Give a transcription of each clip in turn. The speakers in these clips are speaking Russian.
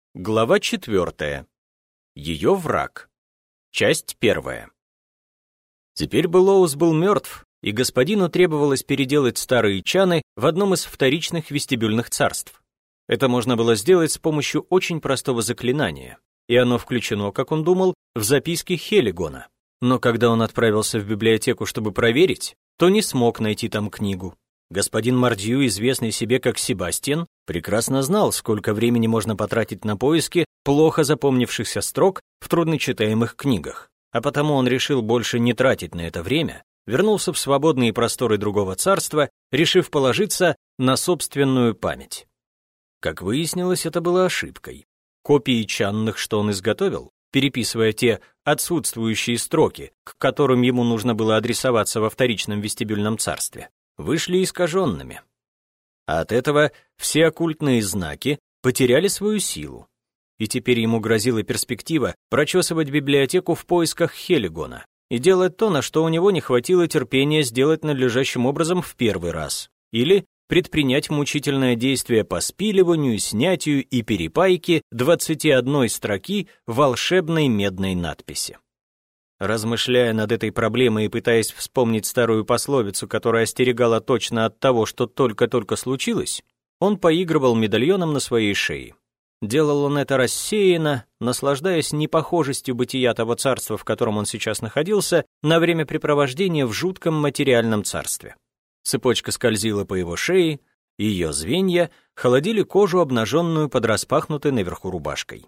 Глава 4. Ее враг. Часть 1. Теперь Беллоус был мертв, и господину требовалось переделать старые чаны в одном из вторичных вестибюльных царств. Это можно было сделать с помощью очень простого заклинания, и оно включено, как он думал, в записки Хелигона. Но когда он отправился в библиотеку, чтобы проверить, то не смог найти там книгу. Господин Мардью, известный себе как Себастьян, прекрасно знал, сколько времени можно потратить на поиски плохо запомнившихся строк в трудночитаемых книгах, а потому он решил больше не тратить на это время, вернулся в свободные просторы другого царства, решив положиться на собственную память. Как выяснилось, это было ошибкой. Копии чанных, что он изготовил, переписывая те отсутствующие строки, к которым ему нужно было адресоваться во вторичном вестибюльном царстве, вышли искаженными. А от этого все оккультные знаки потеряли свою силу. И теперь ему грозила перспектива прочесывать библиотеку в поисках Хелигона и делать то, на что у него не хватило терпения сделать надлежащим образом в первый раз, или предпринять мучительное действие по спиливанию, снятию и перепайке 21 строки волшебной медной надписи. Размышляя над этой проблемой и пытаясь вспомнить старую пословицу, которая остерегала точно от того, что только-только случилось, он поигрывал медальоном на своей шее. Делал он это рассеянно, наслаждаясь непохожестью бытия того царства, в котором он сейчас находился, на времяпрепровождение в жутком материальном царстве. Цепочка скользила по его шее, и ее звенья холодили кожу, обнаженную под распахнутой наверху рубашкой.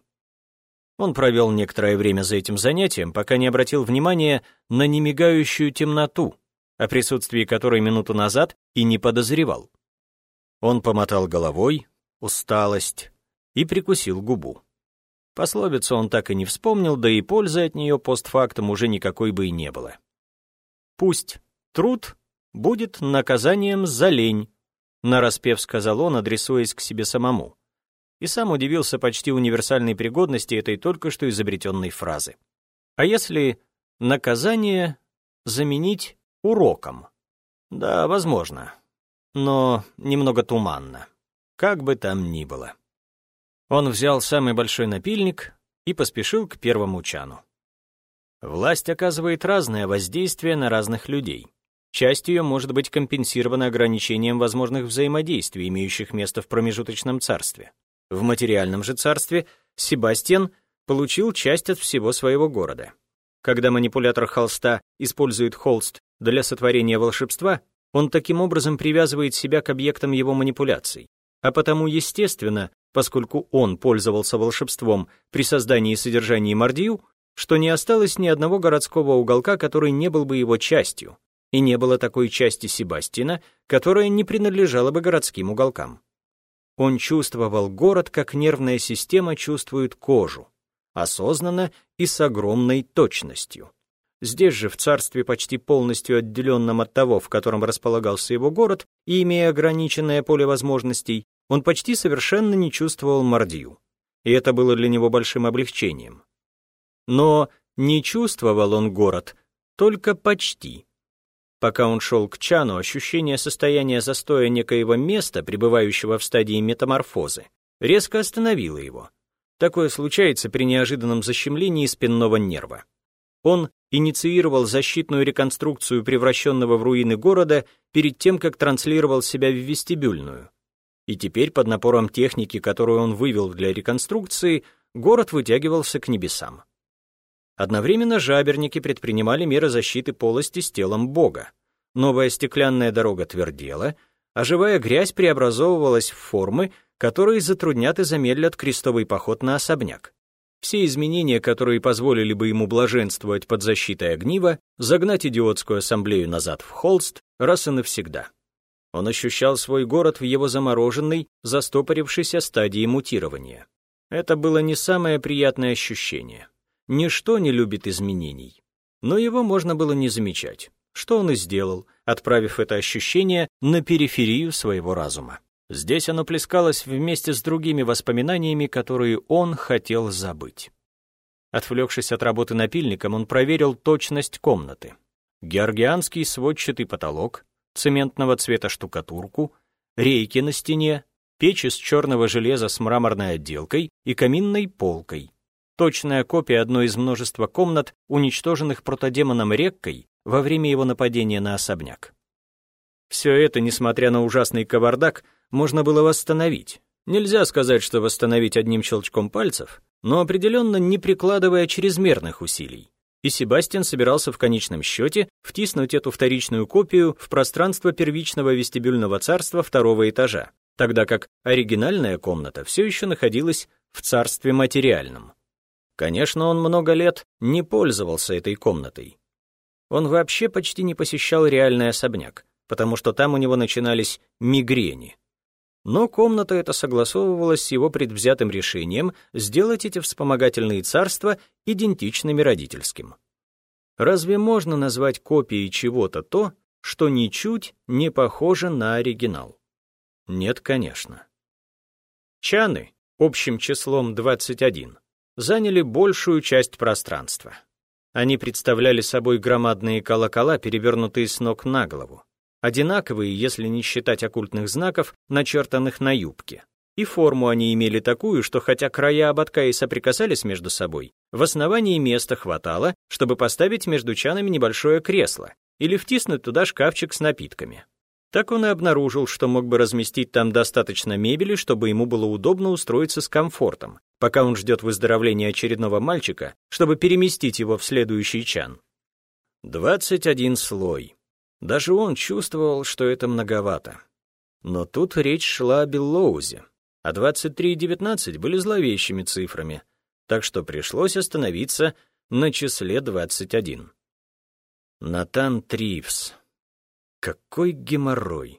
Он провел некоторое время за этим занятием, пока не обратил внимания на немигающую темноту, о присутствии которой минуту назад и не подозревал. Он помотал головой, усталость, и прикусил губу. Пословицу он так и не вспомнил, да и пользы от нее постфактум уже никакой бы и не было. «Пусть труд будет наказанием за лень», нараспев сказал он, адресуясь к себе самому. И сам удивился почти универсальной пригодности этой только что изобретенной фразы. А если наказание заменить уроком? Да, возможно, но немного туманно. Как бы там ни было. Он взял самый большой напильник и поспешил к первому чану. Власть оказывает разное воздействие на разных людей. Часть ее может быть компенсирована ограничением возможных взаимодействий, имеющих место в промежуточном царстве. В материальном же царстве Себастьян получил часть от всего своего города. Когда манипулятор холста использует холст для сотворения волшебства, он таким образом привязывает себя к объектам его манипуляций. А потому, естественно, поскольку он пользовался волшебством при создании и содержании Мардью, что не осталось ни одного городского уголка, который не был бы его частью, и не было такой части Себастьяна, которая не принадлежала бы городским уголкам. Он чувствовал город, как нервная система чувствует кожу, осознанно и с огромной точностью. Здесь же, в царстве, почти полностью отделенном от того, в котором располагался его город, и имея ограниченное поле возможностей, он почти совершенно не чувствовал Мардью, и это было для него большим облегчением. Но не чувствовал он город только почти. Пока он шел к чану, ощущение состояния застоя некоего места, пребывающего в стадии метаморфозы, резко остановило его. Такое случается при неожиданном защемлении спинного нерва. Он инициировал защитную реконструкцию превращенного в руины города перед тем, как транслировал себя в вестибюльную. И теперь, под напором техники, которую он вывел для реконструкции, город вытягивался к небесам. Одновременно жаберники предпринимали меры защиты полости с телом Бога. Новая стеклянная дорога твердела, а живая грязь преобразовывалась в формы, которые затруднят и замедлят крестовый поход на особняк. Все изменения, которые позволили бы ему блаженствовать под защитой огнива, загнать идиотскую ассамблею назад в холст раз и навсегда. Он ощущал свой город в его замороженной, застопорившейся стадии мутирования. Это было не самое приятное ощущение. Ничто не любит изменений. Но его можно было не замечать, что он и сделал, отправив это ощущение на периферию своего разума. Здесь оно плескалось вместе с другими воспоминаниями, которые он хотел забыть. Отвлекшись от работы напильником, он проверил точность комнаты. Георгианский сводчатый потолок, цементного цвета штукатурку, рейки на стене, печь из черного железа с мраморной отделкой и каминной полкой. Точная копия одной из множества комнат, уничтоженных протодемоном Реккой во время его нападения на особняк. Все это, несмотря на ужасный кавардак, можно было восстановить. Нельзя сказать, что восстановить одним щелчком пальцев, но определенно не прикладывая чрезмерных усилий. И Себастьян собирался в конечном счете втиснуть эту вторичную копию в пространство первичного вестибюльного царства второго этажа, тогда как оригинальная комната все еще находилась в царстве материальном. Конечно, он много лет не пользовался этой комнатой. Он вообще почти не посещал реальный особняк, потому что там у него начинались мигрени. Но комната эта согласовывалась с его предвзятым решением сделать эти вспомогательные царства идентичными родительским. Разве можно назвать копией чего-то то, что ничуть не похоже на оригинал? Нет, конечно. Чаны, общим числом 21, заняли большую часть пространства. Они представляли собой громадные колокола, перевернутые с ног на голову. Одинаковые, если не считать оккультных знаков, начертанных на юбке. И форму они имели такую, что хотя края ободка и соприкасались между собой, в основании места хватало, чтобы поставить между чанами небольшое кресло или втиснуть туда шкафчик с напитками. Так он и обнаружил, что мог бы разместить там достаточно мебели, чтобы ему было удобно устроиться с комфортом, пока он ждет выздоровления очередного мальчика, чтобы переместить его в следующий чан. 21 слой. Даже он чувствовал, что это многовато. Но тут речь шла о Беллоузе, а 23 и 19 были зловещими цифрами, так что пришлось остановиться на числе 21. Натан Тривс. Какой геморрой!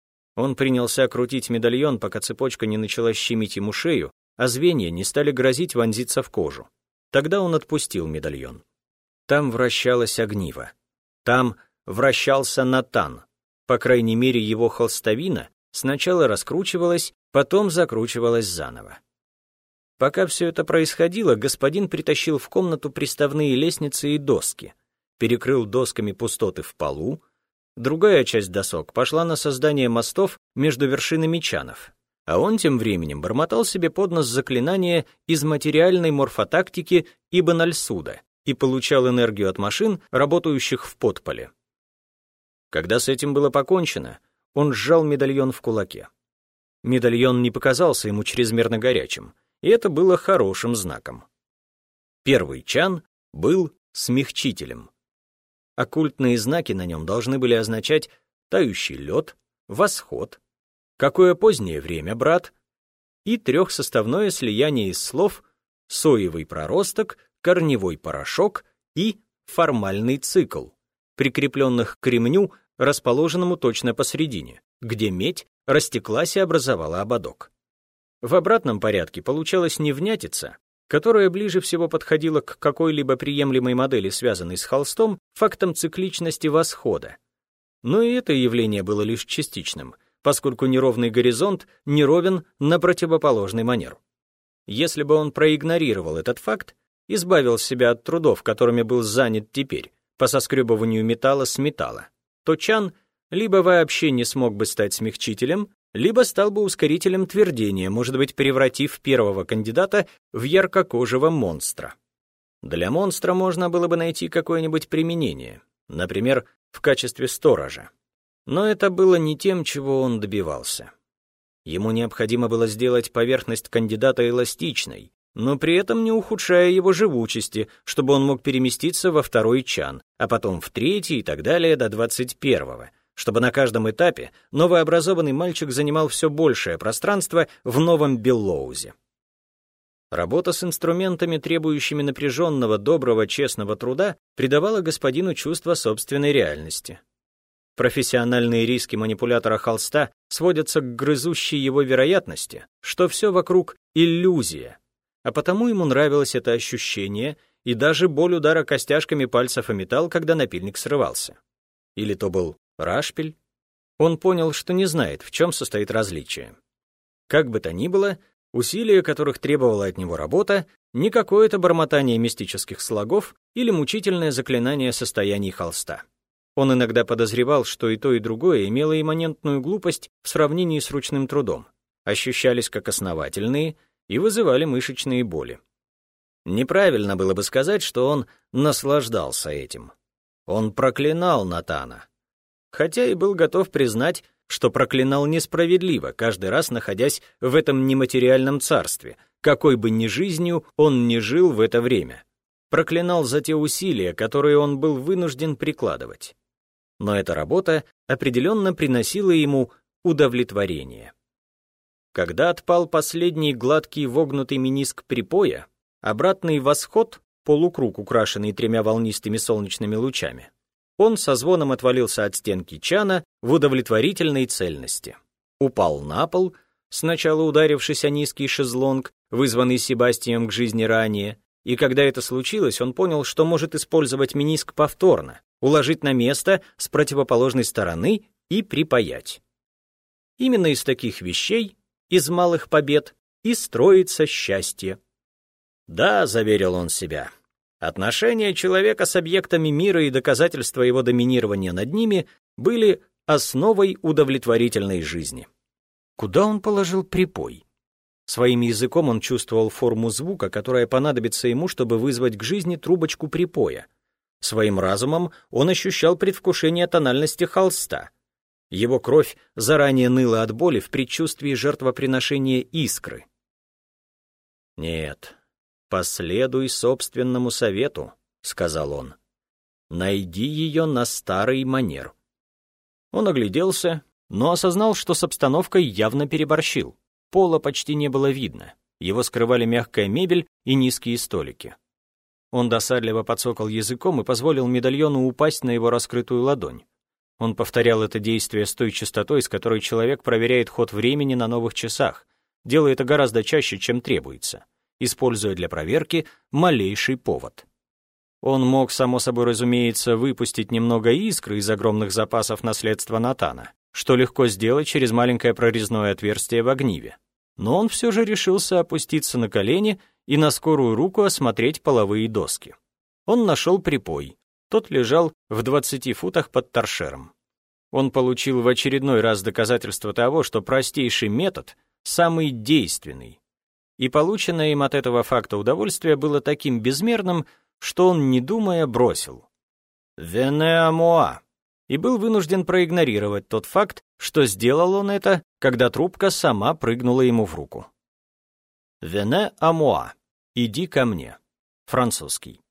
Он принялся крутить медальон, пока цепочка не начала щемить ему шею, а звенья не стали грозить вонзиться в кожу. Тогда он отпустил медальон. Там вращалось огниво. Там вращался Натан. По крайней мере, его холстовина сначала раскручивалась, потом закручивалась заново. Пока все это происходило, господин притащил в комнату приставные лестницы и доски, перекрыл досками пустоты в полу. Другая часть досок пошла на создание мостов между вершинами чанов, а он тем временем бормотал себе под нос заклинания из материальной морфотактики Ибн Аль-Суда и получал энергию от машин, работающих в подполе. Когда с этим было покончено, он сжал медальон в кулаке. Медальон не показался ему чрезмерно горячим, и это было хорошим знаком. Первый чан был смягчителем. Оккультные знаки на нем должны были означать тающий лед, восход, какое позднее время, брат, и трехсоставное слияние из слов соевый проросток, корневой порошок и формальный цикл, прикрепленных к ремню, расположенному точно посередине, где медь растеклась и образовала ободок. В обратном порядке получалась невнятица, которая ближе всего подходила к какой-либо приемлемой модели, связанной с холстом, фактом цикличности восхода. Но и это явление было лишь частичным, поскольку неровный горизонт не ровен на противоположный манер. Если бы он проигнорировал этот факт, избавил себя от трудов, которыми был занят теперь, по соскребыванию металла с металла, то чан либо вообще не смог бы стать смягчителем, либо стал бы ускорителем твердения, может быть, превратив первого кандидата в яркокожего монстра. Для монстра можно было бы найти какое-нибудь применение, например, в качестве сторожа. Но это было не тем, чего он добивался. Ему необходимо было сделать поверхность кандидата эластичной, но при этом не ухудшая его живучести, чтобы он мог переместиться во второй чан, а потом в третий и так далее до 21-го, чтобы на каждом этапе новообразованный мальчик занимал все большее пространство в новом Беллоузе. Работа с инструментами, требующими напряженного, доброго, честного труда, придавала господину чувство собственной реальности. Профессиональные риски манипулятора холста сводятся к грызущей его вероятности, что все вокруг — иллюзия, а потому ему нравилось это ощущение и даже боль удара костяшками пальцев о металл, когда напильник срывался. Или то был рашпиль. Он понял, что не знает, в чем состоит различие. Как бы то ни было, усилия, которых требовала от него работа, не какое-то бормотание мистических слогов или мучительное заклинание состояний холста. Он иногда подозревал, что и то, и другое имело имманентную глупость в сравнении с ручным трудом. ощущались как основательные и вызывали мышечные боли. Неправильно было бы сказать, что он наслаждался этим. Он проклинал Натана, хотя и был готов признать, что проклинал несправедливо, каждый раз находясь в этом нематериальном царстве, какой бы ни жизнью он ни жил в это время. Проклинал за те усилия, которые он был вынужден прикладывать. Но эта работа определенно приносила ему удовлетворение. Когда отпал последний гладкий вогнутый мениск припоя, обратный восход, полукруг, украшенный 3 волнистыми солнечными лучами, он со звоном отвалился от стенки чана в удовлетворительной цельности. Упал на пол, сначала ударившись о низкий шезлонг, вызванный Себастьяном к жизни ранее, и когда это случилось, он понял, что может использовать мениск повторно, уложить на место с противоположной стороны и припаять. Именно из таких вещей, из малых побед, и строится счастье. «Да», — заверил он себя, — «отношения человека с объектами мира и доказательства его доминирования над ними были основой удовлетворительной жизни». Куда он положил припой? Своим языком он чувствовал форму звука, которая понадобится ему, чтобы вызвать к жизни трубочку припоя. Своим разумом он ощущал предвкушение тональности холста. Его кровь заранее ныла от боли в предчувствии жертвоприношения искры. «Нет, последуй собственному совету», — сказал он. «Найди ее на старый манер». Он огляделся, но осознал, что с обстановкой явно переборщил. Пола почти не было видно, его скрывали мягкая мебель и низкие столики. Он досадливо подсокал языком и позволил медальону упасть на его раскрытую ладонь. Он повторял это действие с той частотой, с которой человек проверяет ход времени на новых часах, делая это гораздо чаще, чем требуется, используя для проверки малейший повод. Он мог, само собой разумеется, выпустить немного искры из огромных запасов наследства Натана, что легко сделать через маленькое прорезное отверстие в огниве. Но он все же решился опуститься на колени и на скорую руку осмотреть половые доски. Он нашел припой. Тот лежал в 20 футах под торшером. Он получил в очередной раз доказательство того, что простейший метод самый действенный. И полученное им от этого факта удовольствие было таким безмерным, что он, не думая, бросил «Вене а моа» и был вынужден проигнорировать тот факт, что сделал он это, когда трубка сама прыгнула ему в руку. «Вене а моа» — «иди ко мне», французский.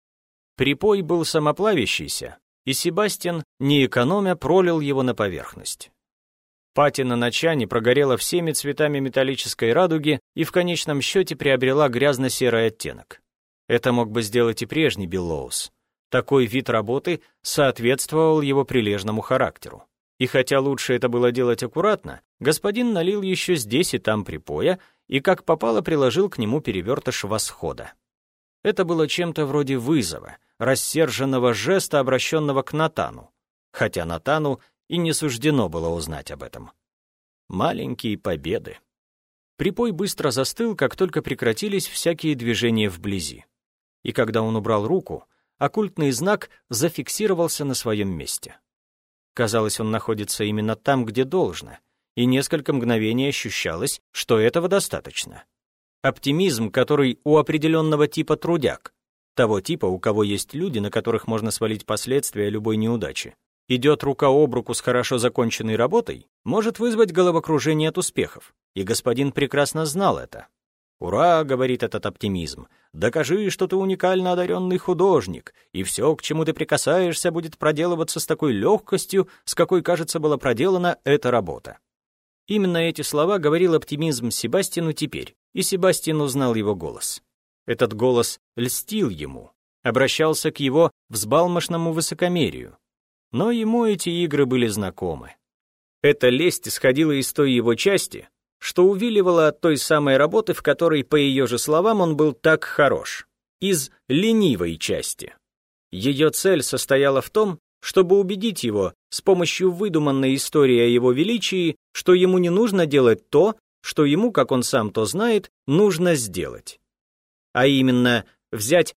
Припой был самоплавящийся, и Себастьян, не экономя, пролил его на поверхность. Патина на чане прогорела всеми цветами металлической радуги и в конечном счете приобрела грязно-серый оттенок. Это мог бы сделать и прежний Биллоус. Такой вид работы соответствовал его прилежному характеру. И хотя лучше это было делать аккуратно, господин налил еще здесь и там припоя и как попало приложил к нему перевертыш восхода. Это было чем-то вроде вызова, рассерженного жеста, обращенного к Натану, хотя Натану и не суждено было узнать об этом. Маленькие победы. Припой быстро застыл, как только прекратились всякие движения вблизи. И когда он убрал руку, оккультный знак зафиксировался на своем месте. Казалось, он находится именно там, где должно, и несколько мгновений ощущалось, что этого достаточно. Оптимизм, который у определенного типа трудяг, того типа, у кого есть люди, на которых можно свалить последствия любой неудачи, идет рука об руку с хорошо законченной работой, может вызвать головокружение от успехов, и господин прекрасно знал это. «Ура!» — говорит этот оптимизм. «Докажи, что ты уникально одаренный художник, и все, к чему ты прикасаешься, будет проделываться с такой легкостью, с какой, кажется, была проделана эта работа». Именно эти слова говорил оптимизм Себастьяну теперь, и Себастьян узнал его голос. Этот голос льстил ему, обращался к его взбалмошному высокомерию. Но ему эти игры были знакомы. Эта лесть исходила из той его части, что увиливало от той самой работы, в которой, по ее же словам, он был так хорош, из ленивой части. Ее цель состояла в том, чтобы убедить его с помощью выдуманной истории о его величии, что ему не нужно делать то, что ему, как он сам то знает, нужно сделать. А именно, взять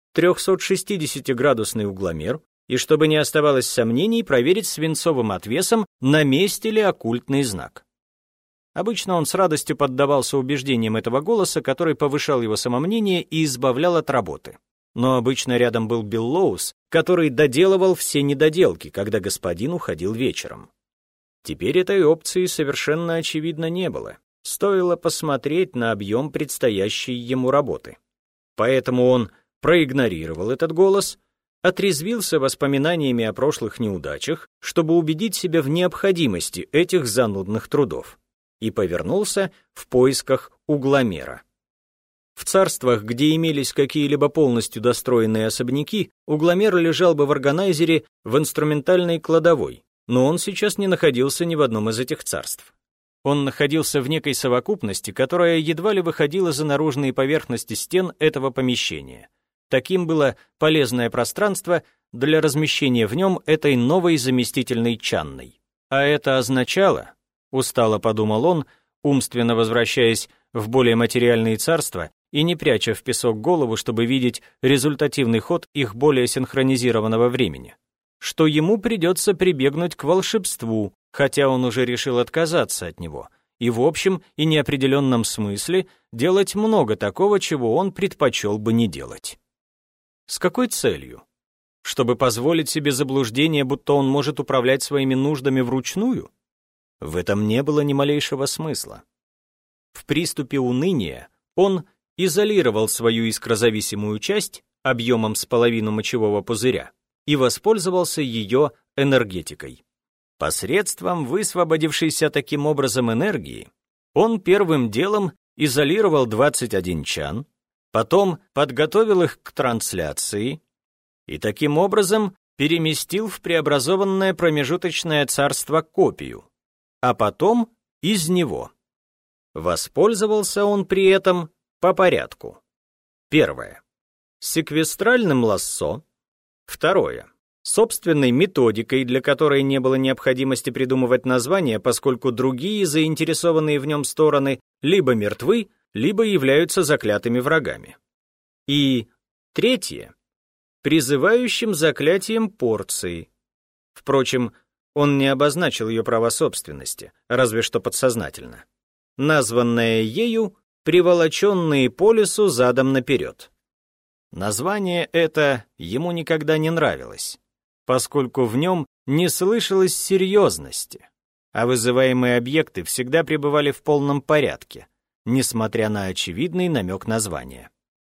360-градусный угломер и, чтобы не оставалось сомнений, проверить свинцовым отвесом, на месте ли оккультный знак. Обычно он с радостью поддавался убеждениям этого голоса, который повышал его самомнение и избавлял от работы. Но обычно рядом был Билл Лоус, который доделывал все недоделки, когда господин уходил вечером. Теперь этой опции совершенно очевидно не было. Стоило посмотреть на объем предстоящей ему работы. Поэтому он проигнорировал этот голос, отрезвился воспоминаниями о прошлых неудачах, чтобы убедить себя в необходимости этих занудных трудов, и повернулся в поисках угломера. В царствах, где имелись какие-либо полностью достроенные особняки, угломер лежал бы в органайзере в инструментальной кладовой, но он сейчас не находился ни в одном из этих царств. Он находился в некой совокупности, которая едва ли выходила за наружные поверхности стен этого помещения. Таким было полезное пространство для размещения в нем этой новой заместительной чанной. А это означало, устало подумал он, умственно возвращаясь в более материальные царства и не пряча в песок голову, чтобы видеть результативный ход их более синхронизированного времени, что ему придется прибегнуть к волшебству, хотя он уже решил отказаться от него, и в общем и неопределенном смысле делать много такого, чего он предпочел бы не делать. С какой целью? Чтобы позволить себе заблуждение, будто он может управлять своими нуждами вручную? В этом не было ни малейшего смысла. В приступе уныния он изолировал свою искрозависимую часть объемом с половину мочевого пузыря и воспользовался ее энергетикой. Посредством высвободившейся таким образом энергии он первым делом изолировал 21 чан, потом подготовил их к трансляции и таким образом переместил в преобразованное промежуточное царство копию, а потом из него. Воспользовался он при этом по порядку. Первое. Секвестральным лассо. Второе. Собственной методикой, для которой не было необходимости придумывать названия, поскольку другие заинтересованные в нем стороны либо мертвы, либо являются заклятыми врагами. И третье. Призывающим заклятием порции. Впрочем, он не обозначил ее право собственности, разве что подсознательно. Названное ею «Приволоченные по лесу задом наперед». Название это ему никогда не нравилось, поскольку в нем не слышалось серьезности, а вызываемые объекты всегда пребывали в полном порядке, несмотря на очевидный намек названия.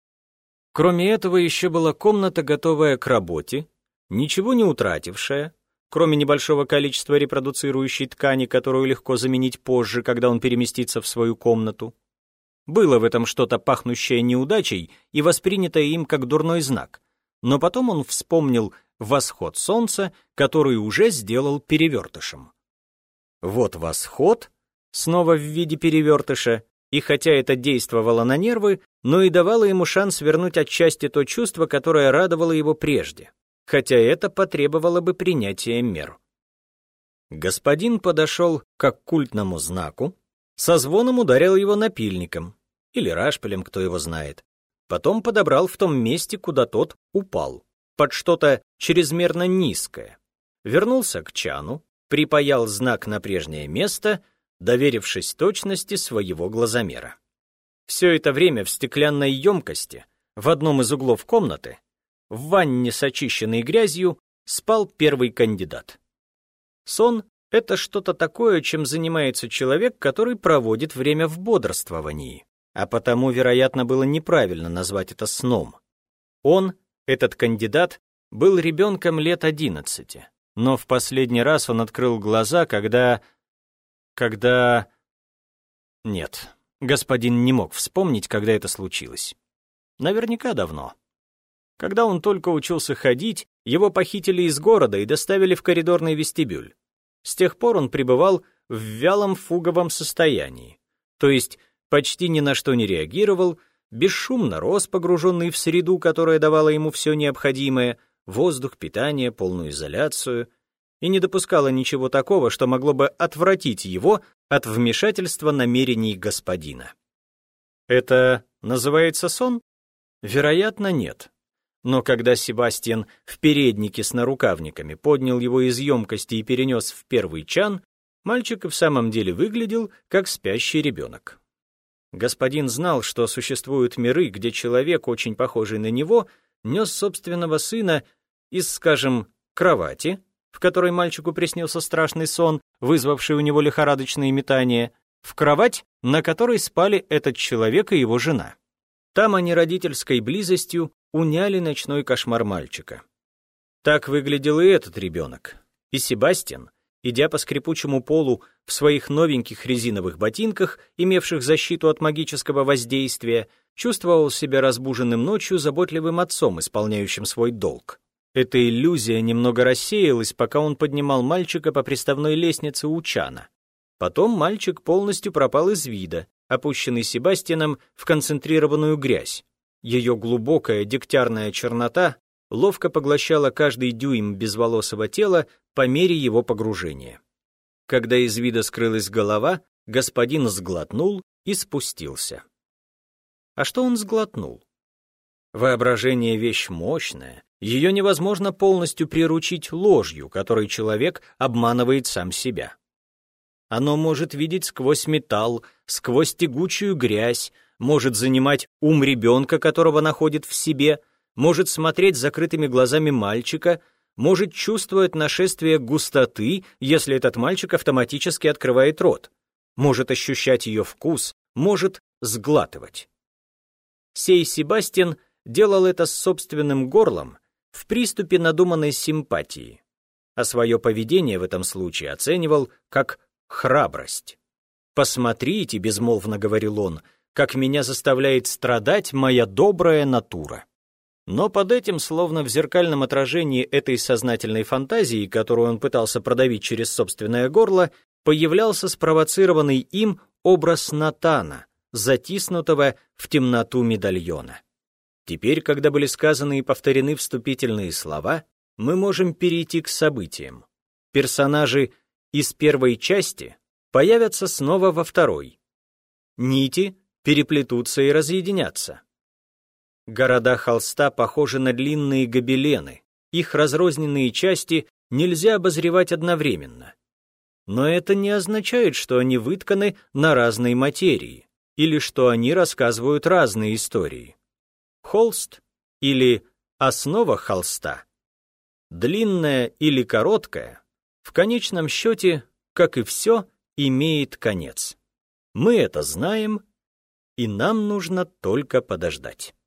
Кроме этого, еще была комната, готовая к работе, ничего не утратившая, кроме небольшого количества репродуцирующей ткани, которую легко заменить позже, когда он переместится в свою комнату. Было в этом что-то пахнущее неудачей и воспринятое им как дурной знак, но потом он вспомнил восход солнца, который уже сделал перевертышем. Вот восход, снова в виде перевертыша, и хотя это действовало на нервы, но и давало ему шанс вернуть отчасти то чувство, которое радовало его прежде, хотя это потребовало бы принятия мер. Господин подошел к оккультному знаку, со звоном ударил его напильником, или рашпилем, кто его знает, потом подобрал в том месте, куда тот упал, под что-то чрезмерно низкое, вернулся к чану, припаял знак на прежнее место, доверившись точности своего глазомера. Все это время в стеклянной емкости, в одном из углов комнаты, в ванне с очищенной грязью, спал первый кандидат. Сон — это что-то такое, чем занимается человек, который проводит время в бодрствовании, а потому, вероятно, было неправильно назвать это сном. Он, этот кандидат, был ребенком лет 11, но в последний раз он открыл глаза, когда... Нет, господин не мог вспомнить, когда это случилось. Наверняка давно. Когда он только учился ходить, его похитили из города и доставили в коридорный вестибюль. С тех пор он пребывал в вялом фуговом состоянии, то есть почти ни на что не реагировал, бесшумно рос, погруженный в среду, которая давала ему все необходимое, воздух, питание, полную изоляцию, и не допускала ничего такого, что могло бы отвратить его от вмешательства намерений господина. Это называется сон? Вероятно, нет. Но когда Себастьян в переднике с нарукавниками поднял его из емкости и перенес в первый чан, Мальчик и в самом деле выглядел, как спящий ребенок. Господин знал, что существуют миры, где человек, очень похожий на него, нес собственного сына из, скажем, кровати, в которой мальчику приснился страшный сон, вызвавший у него лихорадочные метания, в кровать, на которой спали этот человек и его жена. Там они родительской близостью уняли ночной кошмар мальчика. Так выглядел и этот ребенок. И Себастьян, идя по скрипучему полу в своих новеньких резиновых ботинках, имевших защиту от магического воздействия, чувствовал себя разбуженным ночью заботливым отцом, исполняющим свой долг. Эта иллюзия немного рассеялась, пока он поднимал мальчика по приставной лестнице у чана. Потом мальчик полностью пропал из вида, опущенный Себастьяном в концентрированную грязь. Ее глубокая дегтярная чернота ловко поглощала каждый дюйм безволосого тела по мере его погружения. Когда из вида скрылась голова, господин сглотнул и спустился. А что он сглотнул? Воображение — вещь мощная, ее невозможно полностью приручить ложью, которой человек обманывает сам себя. Оно может видеть сквозь металл, сквозь тягучую грязь, может занимать ум ребенка, которого находит в себе, может смотреть закрытыми глазами мальчика, может чувствовать нашествие густоты, если этот мальчик автоматически открывает рот, может ощущать ее вкус, может сглатывать. Сей Себастьян делал это с собственным горлом в приступе надуманной симпатии, а свое поведение в этом случае оценивал как храбрость. «Посмотрите», — безмолвно говорил он, — «как меня заставляет страдать моя добрая натура». Но под этим, словно в зеркальном отражении этой сознательной фантазии, которую он пытался продавить через собственное горло, появлялся спровоцированный им образ Натана, затиснутого в темноту медальона. Теперь, когда были сказаны и повторены вступительные слова, мы можем перейти к событиям. Персонажи из первой части появятся снова во второй. Нити переплетутся и разъединятся. Города холста похожи на длинные гобелены, их разрозненные части нельзя обозревать одновременно. Но это не означает, что они вытканы на разной материи, или что они рассказывают разные истории. Холст или основа холста, длинная или короткая, в конечном счете, как и все, имеет конец. Мы это знаем, и нам нужно только подождать.